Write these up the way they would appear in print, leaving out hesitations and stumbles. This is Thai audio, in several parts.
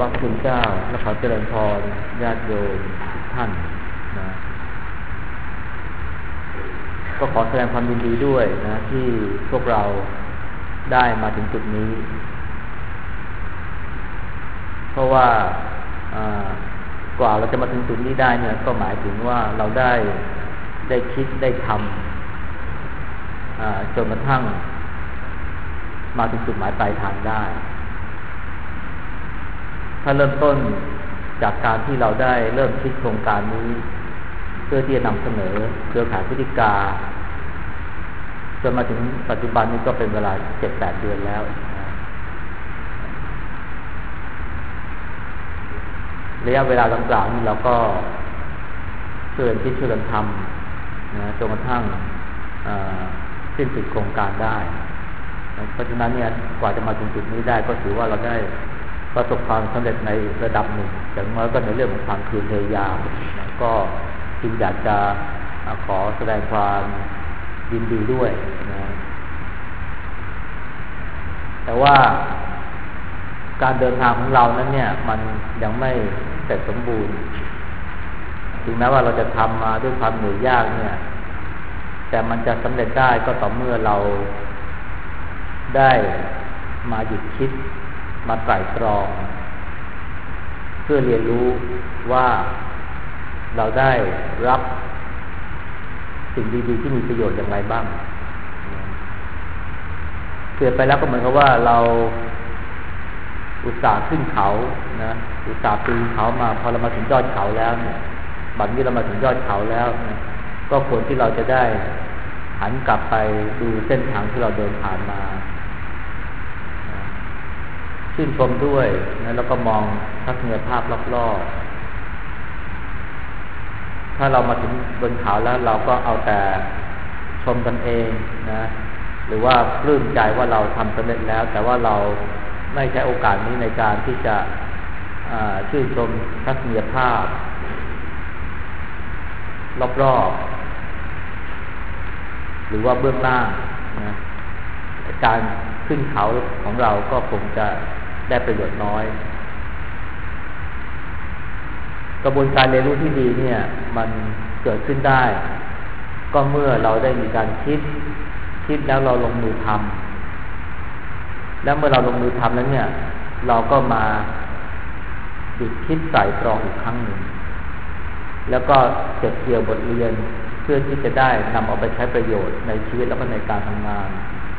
ระคุณเจ้าและขอเจริญพรญาติโยมทุกท่านนะก็ขอแสดงความยินดีด้วยนะที่พวกเราได้มาถึงจุดนี้เพราะว่ากว่าเราจะมาถึงจุดนี้ได้เนี่ยก็หมายถึงว่าเราได้คิดได้ทำจนกระทั่งมาถึงจุดหมายปลายทางได้ถ้าเริ่มต้นจากการที่เราได้เริ่มคิดโครงการนี้เพื่อที่จะนำเสนอเครือข่ายพฤติกาจนมาถึงปัจจุบันนี้ก็เป็นเวลา 7-8 เดือนแล้วระยะเวลาต่างๆนี้เราก็ช่วยกันคิดช่วยกันทำนะจนกระทั่งสิ้นสุดโครงการได้เพราะฉะนั้นเนี่ยกว่าจะมาถึงจุดนี้ได้ก็ถือว่าเราได้ประสบความสำเร็จในระดับหนึ่งอย่างน้อยก็ในเรื่องของความเพียรพยายามก็จึงอยากจะขอแสดงความยินดีด้วยนะแต่ว่าการเดินทางของเรานั้นเนี่ยมันยังไม่เสร็จสมบูรณ์ถึงแม้ว่าเราจะทำมาด้วยความเหนื่อยยากเนี่ยแต่มันจะสำเร็จได้ก็ต่อเมื่อเราได้มาหยุดคิดมาไตร่ตรองเพื่อเรียนรู้ว่าเราได้รับสิ่งดีๆที่มีประโยชน์อย่างไรบ้างเกิดไปแล้วก็เหมือนกับว่าเราอุตส่าห์ขึ้นเขานะอุตส่าห์ปีนเขามาพอเรามาถึงยอดเขาแล้วเนี่ยบัดนี้เรามาถึงยอดเขาแล้วนะก็ควรที่เราจะได้หันกลับไปดูเส้นทางที่เราเดินผ่านมาชื่นชมด้วยนะแล้วก็มองทัศนียภาพรอบๆถ้าเรามาถึงบนเขาแล้วเราก็เอาแต่ชมกันเองนะหรือว่าปลื้มใจว่าเราทำสำเร็จแล้วแต่ว่าเราไม่ใช้โอกาสนี้ในการที่จะชื่นชมทัศนียภาพรอบๆหรือว่าเบื้องล่างนะการขึ้นเขาของเราก็คงจะได้ประโยชน์น้อยกระบวนการเรียนรู้ที่ดีเนี่ยมันเกิดขึ้นได้ก็เมื่อเราได้มีการคิดแล้วเราลงมือทำแล้วเมื่อเราลงมือทำแล้วเนี่ยเราก็มาหยุดคิดไตร่ตรองอีกครั้งหนึ่งแล้วก็เก็บเกี่ยวบทเรียนเพื่อที่จะได้นำเอาไปใช้ประโยชน์ในชีวิตแล้วก็ในการทำงาน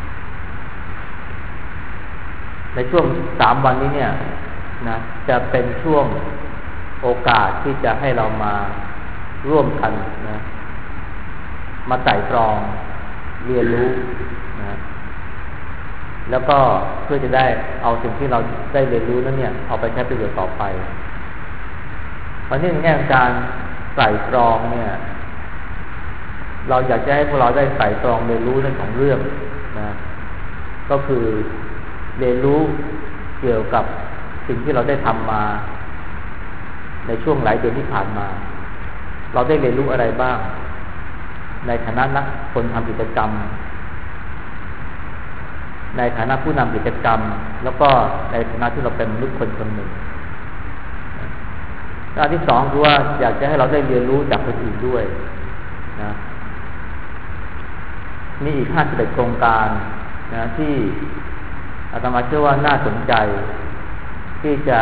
ในช่วง3 วันนี้เนี่ยนะจะเป็นช่วงโอกาสที่จะให้เรามาร่วมกันนะมาไต่ตรองเรียนรู้นะแล้วก็เพื่อจะได้เอาสิ่งที่เราได้เรียนรู้นั้นเนี่ยเอาไปใช้ประโยชน์ต่อไปเพราะนี่ในแง่การไต่ตรองเนี่ยเราอยากจะให้พวกเราได้ไต่ตรองเรียนรู้เรื่องของเรื่องนะก็คือเรียนรู้เกี่ยวกับสิ่งที่เราได้ทำมาในช่วงหลายเดือนที่ผ่านมาเราได้เรียนรู้อะไรบ้างในฐานะนักคนทำกิจกรรมในฐานะผู้นำกิจกรรมแล้วก็ในฐานะที่เราเป็นมนุษย์คนหนึ่งอันที่ 2คือว่าอยากจะให้เราได้เรียนรู้จากคนอื่นด้วยนะมีอีก51โครงการนะที่อาตมาเชื่อว่าน่าสนใจที่จะ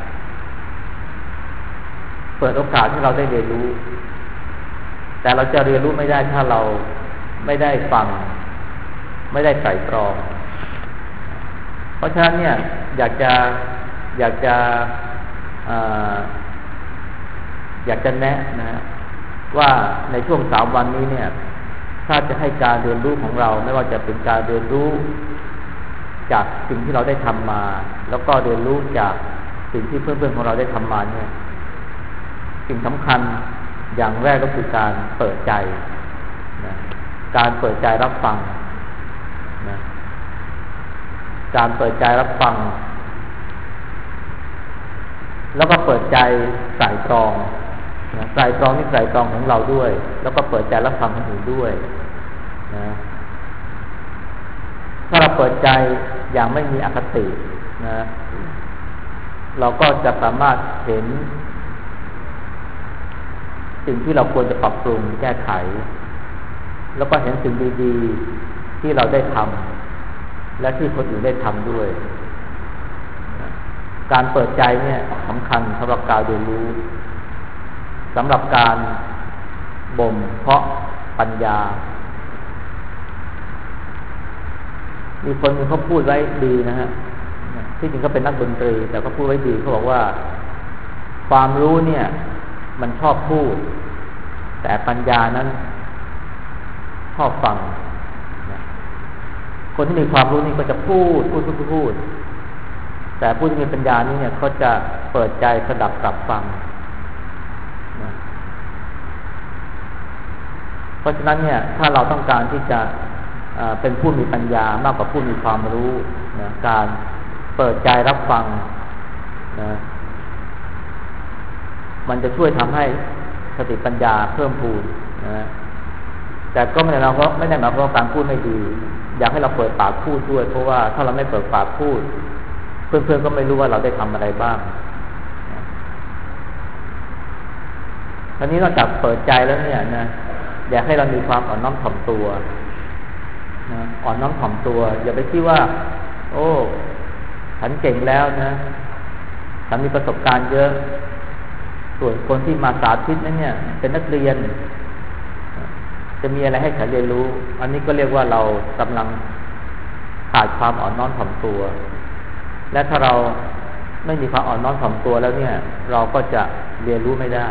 เปิดโอกาสให้เราได้เรียนรู้แต่เราจะเรียนรู้ไม่ได้ถ้าเราไม่ได้ฟังไม่ได้ไตร่ตรองเพราะฉะนั้นเนี่ยอยากจะแนะนะว่าในช่วง3 วันนี้เนี่ยถ้าจะให้การเรียนรู้ของเราไม่ว่าจะเป็นการเรียนรู้จากสิ่งที่เราได้ทำมาแล้วก็เรียนรู้จากสิ่งที่เพื่อนๆของเราได้ทำมาเนี่ยสิ่งสำคัญอย่างแรกก็คือการเปิดใจนะการเปิดใจรับฟังนะการเปิดใจรับฟังแล้วก็เปิดใจไตร่ตรองนะไตร่ตรองนี่ไตร่ตรองของเราด้วยแล้วก็เปิดใจรับฟังคนอื่นด้วยนะ ถ้าเราเปิดใจอย่างไม่มีอคตินะเราก็จะสามารถเห็นสิ่งที่เราควรจะปรับปรุงแก้ไขแล้วก็เห็นสิ่งดีๆที่เราได้ทำและที่คนอื่นได้ทำด้วยการเปิดใจเนี่ยสำคัญสำหรับการเรียนรู้สำหรับการบ่มเพาะปัญญามีคนนึงเขาพูดไว้ดีนะฮะที่จริงก็เป็นนักดนตรีแต่เขาพูดไว้ดีเขาบอกว่าความรู้เนี่ยมันชอบพูดแต่ปัญญานั้นชอบฟังคนที่มีความรู้นี่ก็จะพูดแต่ผู้ที่มีปัญญานี่เนี่ยเขาจะเปิดใจสดับรับฟังเพราะฉะนั้นเนี่ยถ้าเราต้องการที่จะเป็นผู้มีปัญญามากกว่าผู้มีความรู้นะการเปิดใจรับฟังนะมันจะช่วยทำให้สติปัญญาเพิ่มพูนนะแต่ก็ไม่ได้หมายความว่าการพูดไม่ดีอยากให้เราเปิดปากพูดด้วยเพราะว่าถ้าเราไม่เปิดปากพูดเพื่อนๆก็ไม่รู้ว่าเราได้ทำอะไรบ้างทีนี้นอกจากเปิดใจแล้วเนี่ยนะอยากให้เรามีความอ่อนน้อมถ่อมตัวนะอ่อนน้อมถ่อมตัวอย่าไปคิดว่าโอ้ฉันเก่งแล้วนะฉันมีประสบการณ์เยอะส่วนคนที่มาสาธิตนั้นเนี่ยเป็นนักเรียนจะมีอะไรให้ฉันเรียนรู้อันนี้ก็เรียกว่าเรากำลังขาดความอ่อนน้อมถ่อมตัวและถ้าเราไม่มีความอ่อนน้อมถ่อมตัวแล้วเนี่ยเราก็จะเรียนรู้ไม่ได้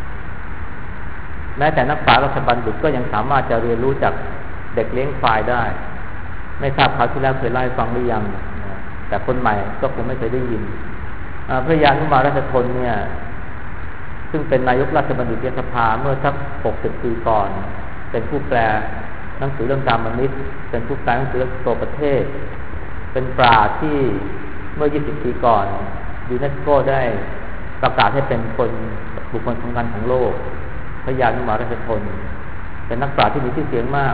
แม้แต่นักปราชญ์ราชบัณฑิตก็ยังสามารถจะเรียนรู้จากเด็กเลี้ยงควายได้ไม่ทราบคราวที่แล้วเคยเล่าให้ฟังหรือยังแต่คนใหม่ก็คงไม่เคยได้ยินพระยานุมาราชทนเนี่ยซึ่งเป็นนายกราชบัณฑิตยสภาเมื่อสัก60 ปีก่อนเป็นผู้แปลหนังสือเรื่องกามมิตรเป็นผู้แปลหนังสือโตประเทศเป็นปราชญ์ที่เมื่อ20 ปีก่อนยูเนสโกได้ประกาศให้เป็นบุคคลสำคัญของโลกพระยานุมาราชทนเป็นนักปราชญ์ที่มีชื่อเสียงมาก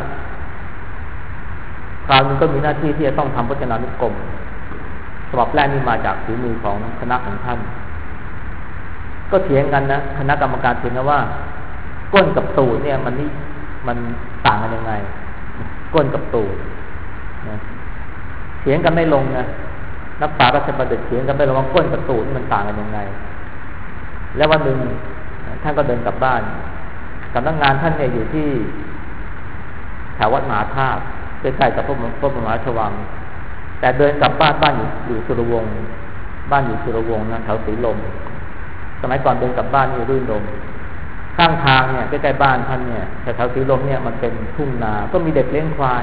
คราวนึงก็มีหน้าที่ที่จะต้องทำพจนานุกรมฉบับแรกนี่มาจากฝีมือของคณะของท่านก็เถียงกันนะคณะกรรมการเถียงกันว่าก้นกับตูดเนี่ยมันต่างกันยังไงก้นกับตูดนะเถียงกันไม่ลงนะนักปราชญ์ราชบัณฑิตเถียงกันไม่ลงว่าก้นกับตูดมันต่างกันยังไงแล้ววันหนึ่งท่านก็เดินกลับบ้านสำนักงานท่านเนี่ยอยู่ที่แถววัดมหาธาตุใกล้ๆกับพระบรมราชวังแต่เดินกลับบ้านอยู่สุรวงศ์บ้านอยู่สุรวงศ์นะแถวศรีลมสมัยก่อนเดินกลับบ้านนี่รื่นรมข้างทางเนี่ยใกล้ๆบ้านท่านเนี่ยแถวศรีลมเนี่ยมันเป็นทุ่งนาก็มีเด็กเลี้ยงควาย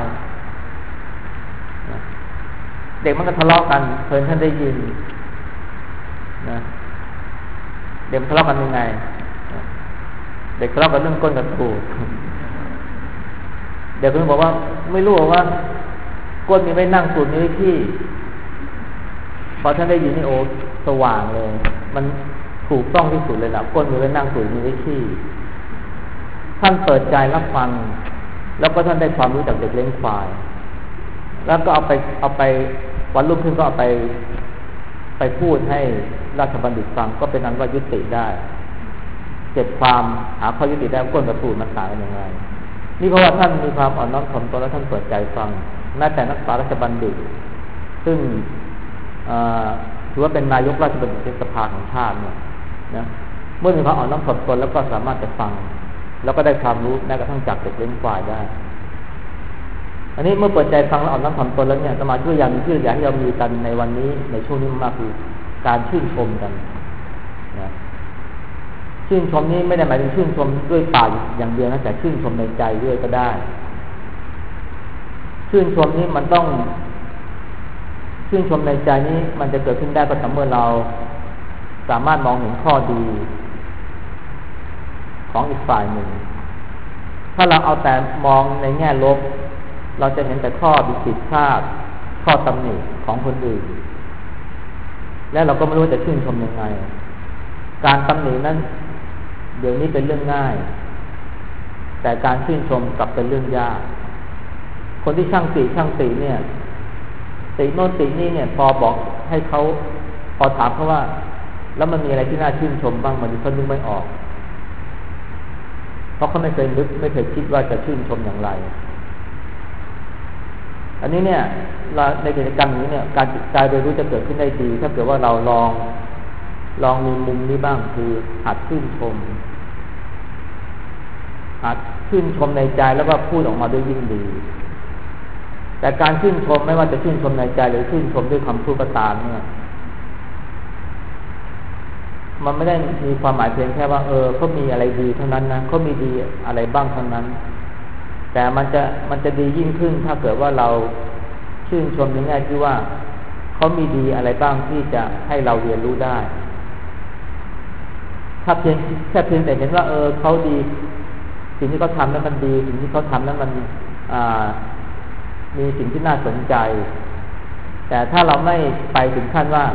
เด็กมันก็ทะเลาะกันเพิ่นท่านได้ยินนะเด็กทะเลาะกันยังไงเด็กทะเลาะกันเรื่องก้นกับตูดเด็กเพิ่งบอกว่าไม่รู้ว่าก้นมีไว้นั่งตูดมีไว้ขี้พอท่านได้ยินนี่โอ้สว่างเลยมันถูกต้องที่สุดเลยนะก้นมีไว้นั่งตูดมีไว้ขี้ท่านเปิดใจรับฟังแล้วก็ท่านได้ความรู้จากเด็กเลี้ยงควายแล้วก็เอาไปวันรุ่งขึ้นก็เอาไปพูดให้ราชบัณฑิตฟังก็เป็นนั้นว่ายุติได้เก็บความหาข้อยุติได้ก้นกับตูดมันต่างกันยังไงนี่เพราะว่าท่านมีความอ่อนน้อมถ่อมตนและท่านเปิดใจฟังแม้แต่นักปราชญ์ราชบัณฑิตซึ่งถือว่าเป็นนายกราชบัณฑิตสภาของชาติเนี่ยนะเมื่อมีความอ่อนน้อมถ่อมตนแล้วก็สามารถจะฟังแล้วก็ได้ความรู้แม้กระทั่งจากเด็กเลี้ยงควายได้อันนี้เมื่อเปิดใจฟังและอ่อนน้อมถ่อมตนแล้วเนี่ยสมาธิอย่างที่อยากให้เรามีกันในวันนี้ในช่วงนี้มากคือการชื่นชมกันนะชื่นชมนี้ไม่ได้หมายถึงชื่นชมด้วยปากอย่างเดียวนะแต่ชื่นชมในใจด้วยก็ได้ชื่นชมนี้มันต้องชื่นชมในใจนี้มันจะเกิดขึ้นได้ก็ต่อเมื่อเราสามารถมองเห็นข้อดีของอีกฝ่ายหนึ่งถ้าเราเอาแต่มองในแง่ลบเราจะเห็นแต่ข้อผิดพลาดข้อตำหนิของคนอื่นแล้วเราก็ไม่รู้จะชื่นชมยังไงการตำหนินั้นเดี๋ยวนี้เป็นเรื่องง่ายแต่การชื่นชมกลับเป็นเรื่องยากคนที่ช่างติเนี่ยติโน่นตินี่เนี่ยพอบอกให้เขาพอถามเขาว่าแล้วมันมีอะไรที่น่าชื่นชมบ้างมันเขานึกไม่ออกเพราะเขาไม่เคยนึกไม่เคยคิดว่าจะชื่นชมอย่างไรอันนี้เนี่ยในกิจกรรมนี้เนี่ยการเรียนรู้จะเกิดขึ้นได้ดีถ้าเกิดว่าเราลองมีมุมนี้บ้างคือหัดชื่นชมหัดชื่นชมในใจแล้วก็พูดออกมาด้วยยิ่งดีแต่การชื่นชมไม่ว่าจะชื่นชมในใจหรือชื่นชมด้วยคำพูดก็ตามเนี่ยมันไม่ได้มีความหมายเพียงแค่ว่าเขามีอะไรดีเท่านั้นนะเขามีดีอะไรบ้างเท่านั้นแต่มันจะดียิ่งขึ้นถ้าเกิดว่าเราชื่นชมในแง่ที่ว่าเขามีดีอะไรบ้างที่จะให้เราเรียนรู้ได้ถ้าแค่เพียงแต่เห็นว่าเขาดีสิ่งที่เขาทำนั้นมันดีสิ่งที่เขาทำนั้นมันมีสิ่งที่น่าสนใจแต่ถ้าเราไม่ไปถึงขั้นว่า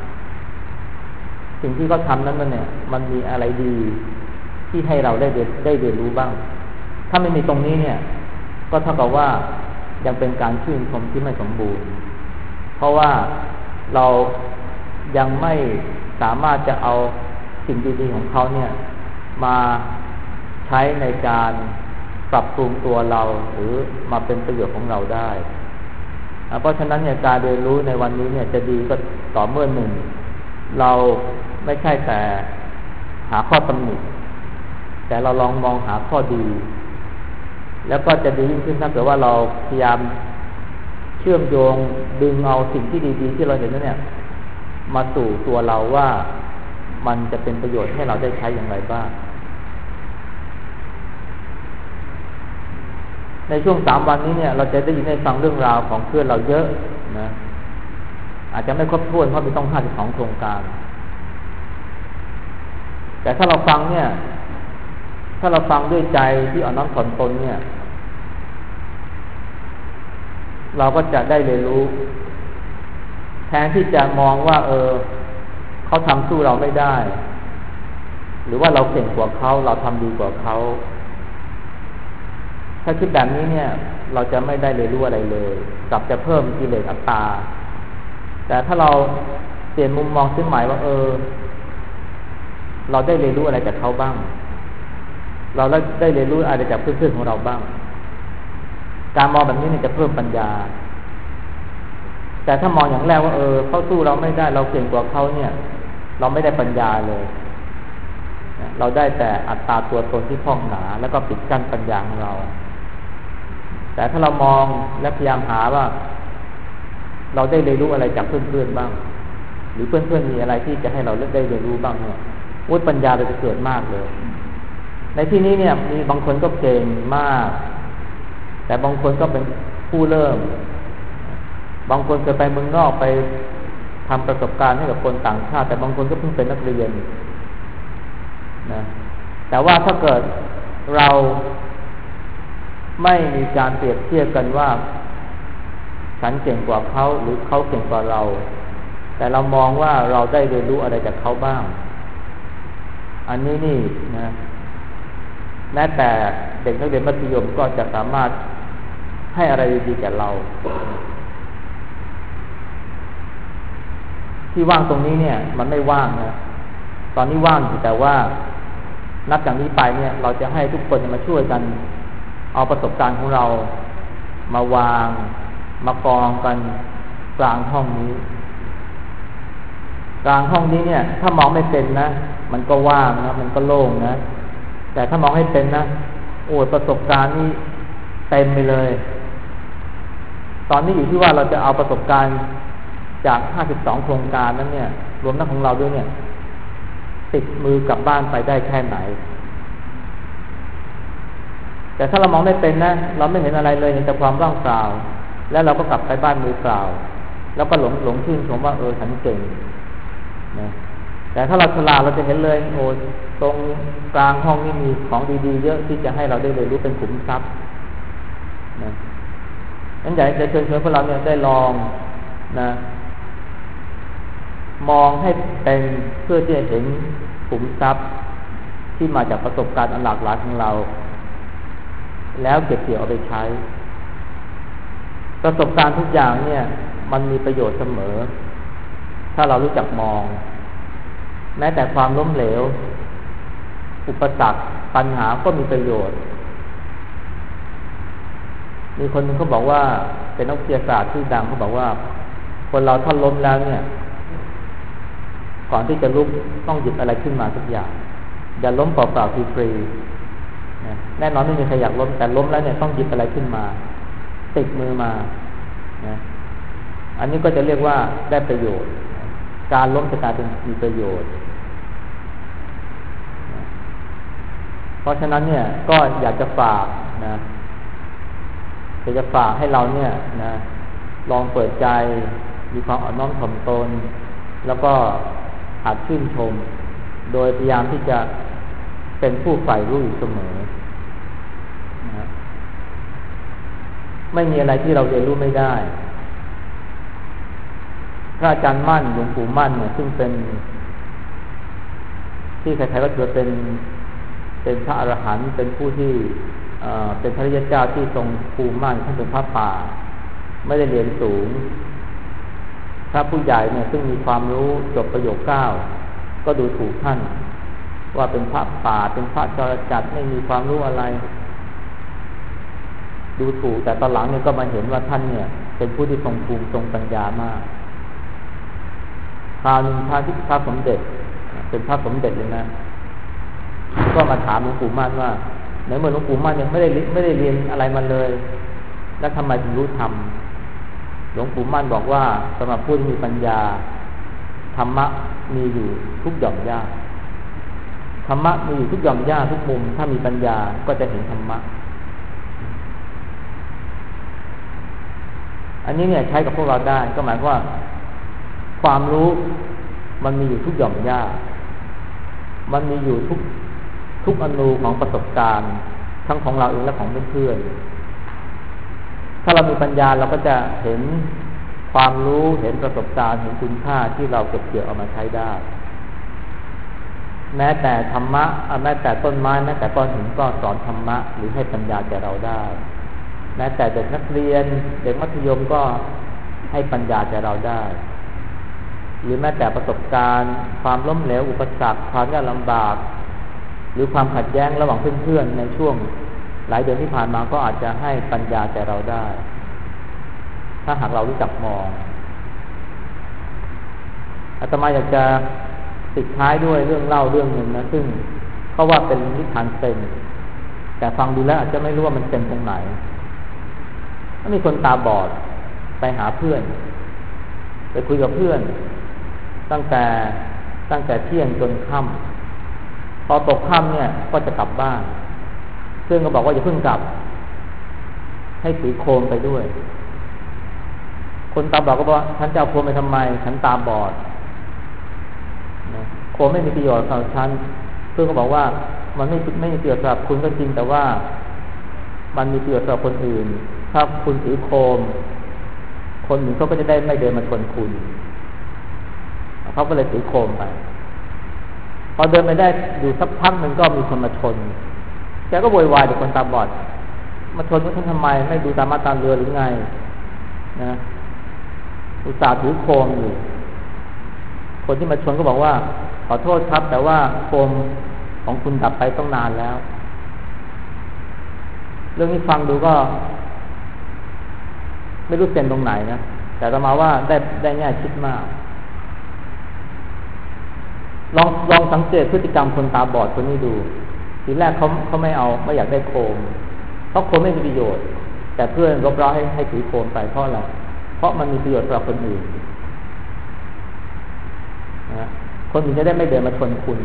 สิ่งที่เขาทำนั้นมันมีอะไรดีที่ให้เราได้เรียนรู้บ้างถ้าไม่มีตรงนี้เนี่ยก็เท่ากับว่ายังเป็นการชื่นชมที่ไม่สมบูรณ์เพราะว่าเรายังไม่สามารถจะเอาสิ่งดีๆของเขาเนี่ยมาใช้ในการปรับปรุงตัวเราหรือมาเป็นประโยชน์ของเราได้เพราะฉะนั้นเนี่ยการเรียนรู้ในวันนี้เนี่ยจะดีก็ต่อเมื่อหนึ่งเราไม่ใช่แต่หาข้อตำหนิแต่เราลองมองหาข้อดีแล้วก็จะดียิ่งขึ้นถ้าเกิดว่าเราพยายามเชื่อมโยงดึงเอาสิ่งที่ดีๆที่เราเห็นนั้นเนี่ยมาสู่ตัวเราว่ามันจะเป็นประโยชน์ให้เราได้ใช้อย่างไรบ้างในช่วง3 วันนี้เนี่ยเราจะได้ยินได้ฟังเรื่องราวของเพื่อนเราเยอะนะอาจจะไม่ครบถ้วนเพราะมีต้อง52 โครงการแต่ถ้าเราฟังเนี่ยถ้าเราฟังด้วยใจที่อ่อนน้อมถ่อมตนเนี่ยเราก็จะได้เรียนรู้แทนที่จะมองว่าเขาทำสู้เราไม่ได้หรือว่าเราเก่งกว่าเขาเราทำดีกว่าเขาถ้าคิดแบบนี้เนี่ยเราจะไม่ได้เรียนรู้อะไรเลยกลับจะเพิ่มกิเลสอัตตาแต่ถ้าเราเปลี่ยนมุมมองขึ้นหมายว่าเราได้เรียนรู้อะไรจากเขาบ้างเราได้เรียนรู้อะไรจากเพื่อนๆของเราบ้างการมองแบบนี้เนี่ยจะเพิ่มปัญญาแต่ถ้ามองอย่างแรกว่าเขาสู้เราไม่ได้เราเก่งกว่าเขาเนี่ยเราไม่ได้ปัญญาเลยเราได้แต่อัตตาตัวตนที่พองหนาแล้วก็ปิดกั้นปัญญาของเราแต่ถ้าเรามองและพยายามหาว่าเราได้เรียนรู้อะไรจากเพื่อนๆบ้างหรือเพื่อนๆมีอะไรที่จะให้เราได้เรียนรู้บ้างเนี่ยปัญญาเราจะเกิดมากเลยในที่นี้เนี่ยมีบางคนก็เก่งมากแต่บางคนก็เป็นผู้เริ่มบางคนเคยไปเมืองนอกไปทำประสบการณ์ให้กับคนต่างชาติแต่บางคนก็เพิ่งเป็นนักเรียนนะแต่ว่าถ้าเกิดเราไม่มีการเปรียบเทียบกันว่าฉันเก่งกว่าเขาหรือเขาเก่งกว่าเราแต่เรามองว่าเราได้เรียนรู้อะไรจากเขาบ้างอันนี้นี่นะแม้แต่เด็กนักเรียนมัธยมก็จะสามารถให้อะไรดีๆแก่เราที่ว่างตรงนี้เนี่ยมันไม่ว่างนะตอนนี้ว่างอยู่แต่ว่านับจากนี้ไปเนี่ยเราจะให้ทุกคนมาช่วยกันเอาประสบการณ์ของเรามาวางมากองกันกลางห้องนี้กลางห้องนี้เนี่ยถ้ามองไม่เป็นนะมันก็ว่างนะมันก็โล่งนะแต่ถ้ามองให้เป็นนะประสบการณ์นี่เต็มไปเลยตอนนี้อยู่ที่ว่าเราจะเอาประสบการณ์จาก52 โครงการนั้นเนี่ยรวมทั้งของเราด้วยเนี่ยติดมือกลับบ้านไปได้แค่ไหนแต่ถ้าเรามองไม่เป็นนะเราไม่เห็นอะไรเลยเห็นแต่ความว่างเปล่าแล้วเราก็กลับไปบ้านมือเปล่าแล้วก็หลงชื่นชมว่าฉันเก่งนะแต่ถ้าเราฉลาดเราจะเห็นเลยตรงกลางห้องนี่มีของดีๆเยอะที่จะให้เราได้เรียนรู้เป็นขุมทรัพย์นะงั้นอยากจะเชิญพวกเราเนี่ยได้ลองนะมองให้เป็นเพื่อที่จะเห็นขุมทรัพย์ที่มาจากประสบการณ์อันหลากหลายของเราแล้วเก็บเกี่ยวเอาไปใช้ประสบการณ์ทุกอย่างเนี่ยมันมีประโยชน์เสมอถ้าเรารู้จักมองแม้แต่ความล้มเหลวอุปสรรคปัญหาก็มีประโยชน์มีคนหนึ่งเขาบอกว่าเป็นนักวิทยาศาสตร์ที่ดังเขาบอกว่าคนเราถ้าล้มแล้วเนี่ยก่อนที่จะลุกต้องหยิบอะไรขึ้นมาทุกอย่างอย่าล้มเปล่าๆฟรีๆแน่นอนไม่มีใครอยากล้มแต่ล้มแล้วเนี่ยต้องหยิบอะไรขึ้นมาติดมือมานะอันนี้ก็จะเรียกว่าได้ประโยชน์การล้มจะกลายเป็นมีประโยชน์เพราะฉะนั้นเนี่ยก็อยากจะฝากนะอยากจะฝากให้เราเนี่ยนะลองเปิดใจมีความอ่อนน้อมถ่อมตนแล้วก็หัดชื่นชมโดยพยายามที่จะเป็นผู้ใฝ่รู้อยู่เสมอนะไม่มีอะไรที่เราเรียนรู้ไม่ได้พระอาจารย์มั่นหลวงปู่มั่นเนี่ยซึ่งเป็นที่ใครๆก็ถือเป็นพระอรหันต์เป็นผู้ที่เป็นพระริยเจ้าที่ทรงภูมิมั่นท่านเป็นพระป่าไม่ได้เรียนสูงพระผู้ใหญ่เนี่ยซึ่งมีความรู้จบประโยค9ก็ดูถูกท่านว่าเป็นพระป่าเป็นพระจรจัดไม่มีความรู้อะไรดูถูกแต่ตอนหลังเนี่ยก็มาเห็นว่าท่านเนี่ยเป็นผู้ที่ทรงภูมิทรงปัญญามากคราวนึงพระสมเด็จเป็นพระสมเด็จเลยนะก็มาถามหลวงปู่มั่นว่าในเมื่อหลวงปู่มั่นเนี่ยไม่ได้เรียนอะไรมาเลยแล้วทำไมถึงรู้ธรรมหลวงปู่มั่นบอกว่าสำหรับผู้ที่มีปัญญาธรรมะมีอยู่ทุกหย่อมหญ้าธรรมะมีอยู่ทุกหย่อมหญ้าทุกมุมถ้ามีปัญญาก็จะเห็นธรรมะอันนี้เนี่ยใช้กับพวกเราได้ก็หมายว่าความรู้มันมีอยู่ทุกหย่อมหญ้ามันมีอยู่ทุกอนูของประสบการณ์ทั้งของเราเองและของเพื่อนๆถ้าเรามีปัญญาเราก็จะเห็นความรู้เห็นประสบการณ์เห็นคุณค่าที่เราเก็บเกี่ยวเอามาใช้ได้แม้แต่ธรรมะแม้แต่ต้นไม้แม้แต่ก้อนหินก็สอนธรรมะหรือให้ปัญญาแก่เราได้แม้แต่เด็กนักเรียนเด็กมัธยมก็ให้ปัญญาแก่เราได้หรือแม้แต่ประสบการณ์ความล้มเหลวอุปสรรคความยากลำบากหรือความขัดแย้งระหว่างเพื่อนๆในช่วงหลายเดือนที่ผ่านมาก็อาจจะให้ปัญญาแก่เราได้ถ้าหากเรารู้จักมองอาตมาอยากจะปิดท้ายด้วยเรื่องเล่าเรื่องหนึ่งนะซึ่งเขาว่าเป็นนิทานเซนแต่ฟังดูแล้วอาจจะไม่รู้ว่ามันเซนตรงไหนถ้ามีคนตาบอดไปหาเพื่อนไปคุยกับเพื่อนตั้งแต่เที่ยงจนค่ำพอตกค่ำเนี่ยก็จะกลับบ้านเพื่อนก็บอกว่าอย่าเพิ่งกลับให้ถือโคมไปด้วยคนตาบอดก็บอกฉันจะเอาโคมไปทำไมฉันตาบอดโคมไม่มีประโยชน์สำหรับฉันเพื่อนก็บอกว่ามันไม่มีประโยชน์สำหรับคุณก็จริงแต่ว่ามันมีประโยชน์สำหรับคนอื่นถ้าคุณถือโคมคนอื่นเขาก็จะได้ไม่เดินมาชนคุณเขาก็เลยถือโคมไปพอเดินไปได้อยู่สักพักหนึ่งก็มีคนมาชนแกก็โวยวายเด็กคนตาบอดมาชนฉันทำไมไม่ดูตามมาตามเรือหรือไงนะอุตส่าห์ถือโคมอยู่คนที่มาชนก็บอกว่าขอโทษครับแต่ว่าโคมของคุณดับไปต้องนานแล้วเรื่องนี้ฟังดูก็ไม่รู้เซนตรงไหนนะแต่ต่อมาว่าได้แง่คิดมากลองสังเกตพฤติกรรมคนตาบอดคนนี้ดูทีแรกเขาไม่อยากได้โคมเพราะโคมไม่มีประโยชน์แต่เพื่อนรบเร้าให้ถือโคมไปเพราะอะไรเพราะมันมีประโยชน์สำหรับคนอื่นนะคนอื่นจะได้ไม่เดินมาชนคุณ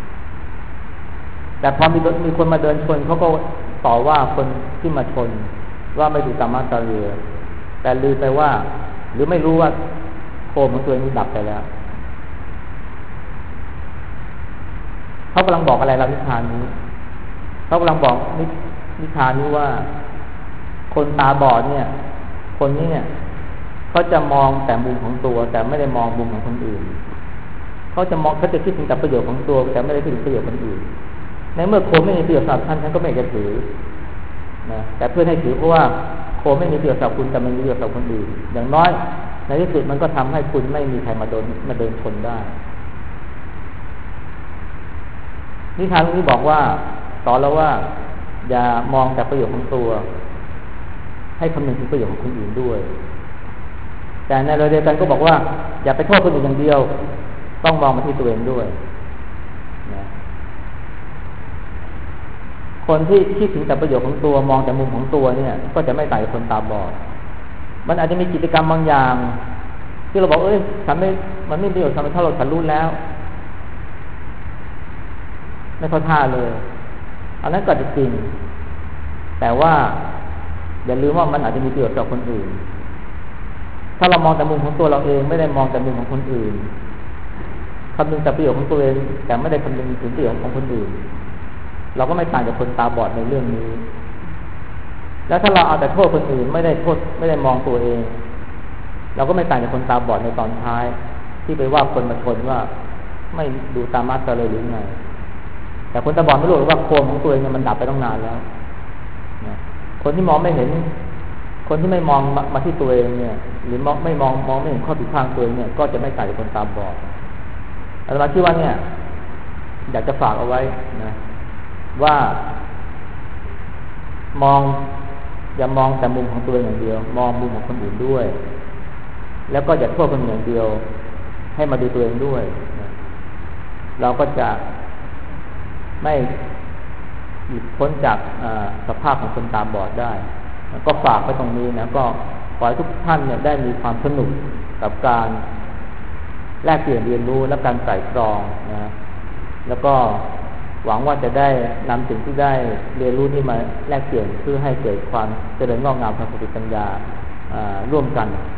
แต่พอมีคนมาเดินชนเขาก็ต่อว่าคนที่มาชนว่าไม่ดูตามมาตราเรือแต่ลืมไปว่าหรือไม่รู้ว่าโคมของตัวเองดับไปแล้วเขากำลังบอกอะไรเรานิทานนี้เขากำลังบอกนิทานนี้ว่าคนตาบอดเนี่ยคนนี้เนี่ยเขาจะมองแต่มุมของตัวแต่ไม่ได้มองมุมของคนอื่นเขาจะคิดถึงแต่ประโยชน์ของตัวแต่ไม่ได้คิดถึงประโยชน์คนอื่นในเมื่อโคมไม่มีประโยชน์สำหรับท่านก็ไม่จะถือนะแต่เพื่อนให้ถือเพราะว่าโคมไม่มีประโยชน์สำหรับคุณแต่มันมีประโยชน์สำหรับคนอื่นอย่างน้อยในที่สุดมันก็ทำให้คุณไม่มีใครมาเดินชนได้นิทานเรื่องนี้บอกว่าสอนเราว่าอย่ามองแต่ประโยชน์ของตัวให้คำนึงถึงประโยชน์ของคนอื่นด้วยแต่ในเวลาเดียวกันก็บอกว่าอย่าไปโทษคนอื่นอย่างเดียวต้องมองมาที่ตัวเองด้วยนะคนที่คิดถึงแต่ประโยชน์ของตัวมองแต่มุมของตัวเนี่ยก็จะไม่ต่างจากคนตาบอดมันอาจจะมีกิจกรรมบางอย่างที่เราบอกมันไม่ประโยชน์ทำให้ฉันรู้แล้วไม่เข้าท่าเลยอันนั้นก็จะจริงแต่ว่าอย่าลืมว่ามันอาจจะมีประโยชน์ต่อคนอื่นถ้าเรามองแต่มุมของตัวเราเองไม่ได้มองแต่มุมของคนอื่นคำนึงแต่ประโยชน์ของตัวเองแต่ไม่ได้คำนึงถึงประโยชน์ของคนอื่นเราก็ไม่ต่างจากคนตาบอดในเรื่องนี้แล้วถ้าเราเอาแต่โทษคนอื่นไม่ได้มองตัวเองเราก็ไม่ต่างจากคนตาบอดในตอนท้ายที่ไปว่าคนมาชนว่าไม่ดูตามัดตาเลยหรือไงแต่คนตาบอดไม่รู้ว่าโคมของตัวเองมันดับไปตั้งนานแล้วนะคนที่มองไม่เห็นคนที่ไม่มองมาที่ตัวเองเนี่ยหรือไม่เห็นข้อผิดพลาดตัวเองเนี่ยก็จะไม่ต่างจากคนตาบอดอาตมาคิดว่าเนี่ยอยากจะฝากเอาไว้นะว่อย่ามองแต่มุมของตัวเองอย่างเดียวมองมุมของคนอื่นด้วยแล้วก็อย่าโทษคนอื่นอย่างเดียวให้มาดูตัวเองด้วยนะเราก็จะไม่หลุดพ้นจากสภาพของคนตาบอดได้ก็ฝากไว้ตรงนี้นะก็ขอให้ทุกท่านเนี่ยได้มีความสนุกกับการแลกเปลี่ยนเรียนรู้และการไตร่ตรองนะแล้วก็หวังว่าจะได้นำสิ่งที่ได้เรียนรู้นี้มาแลกเปลี่ยนเพื่อให้เกิดความเจริญงอกงามทางสติปัญญาร่วมกัน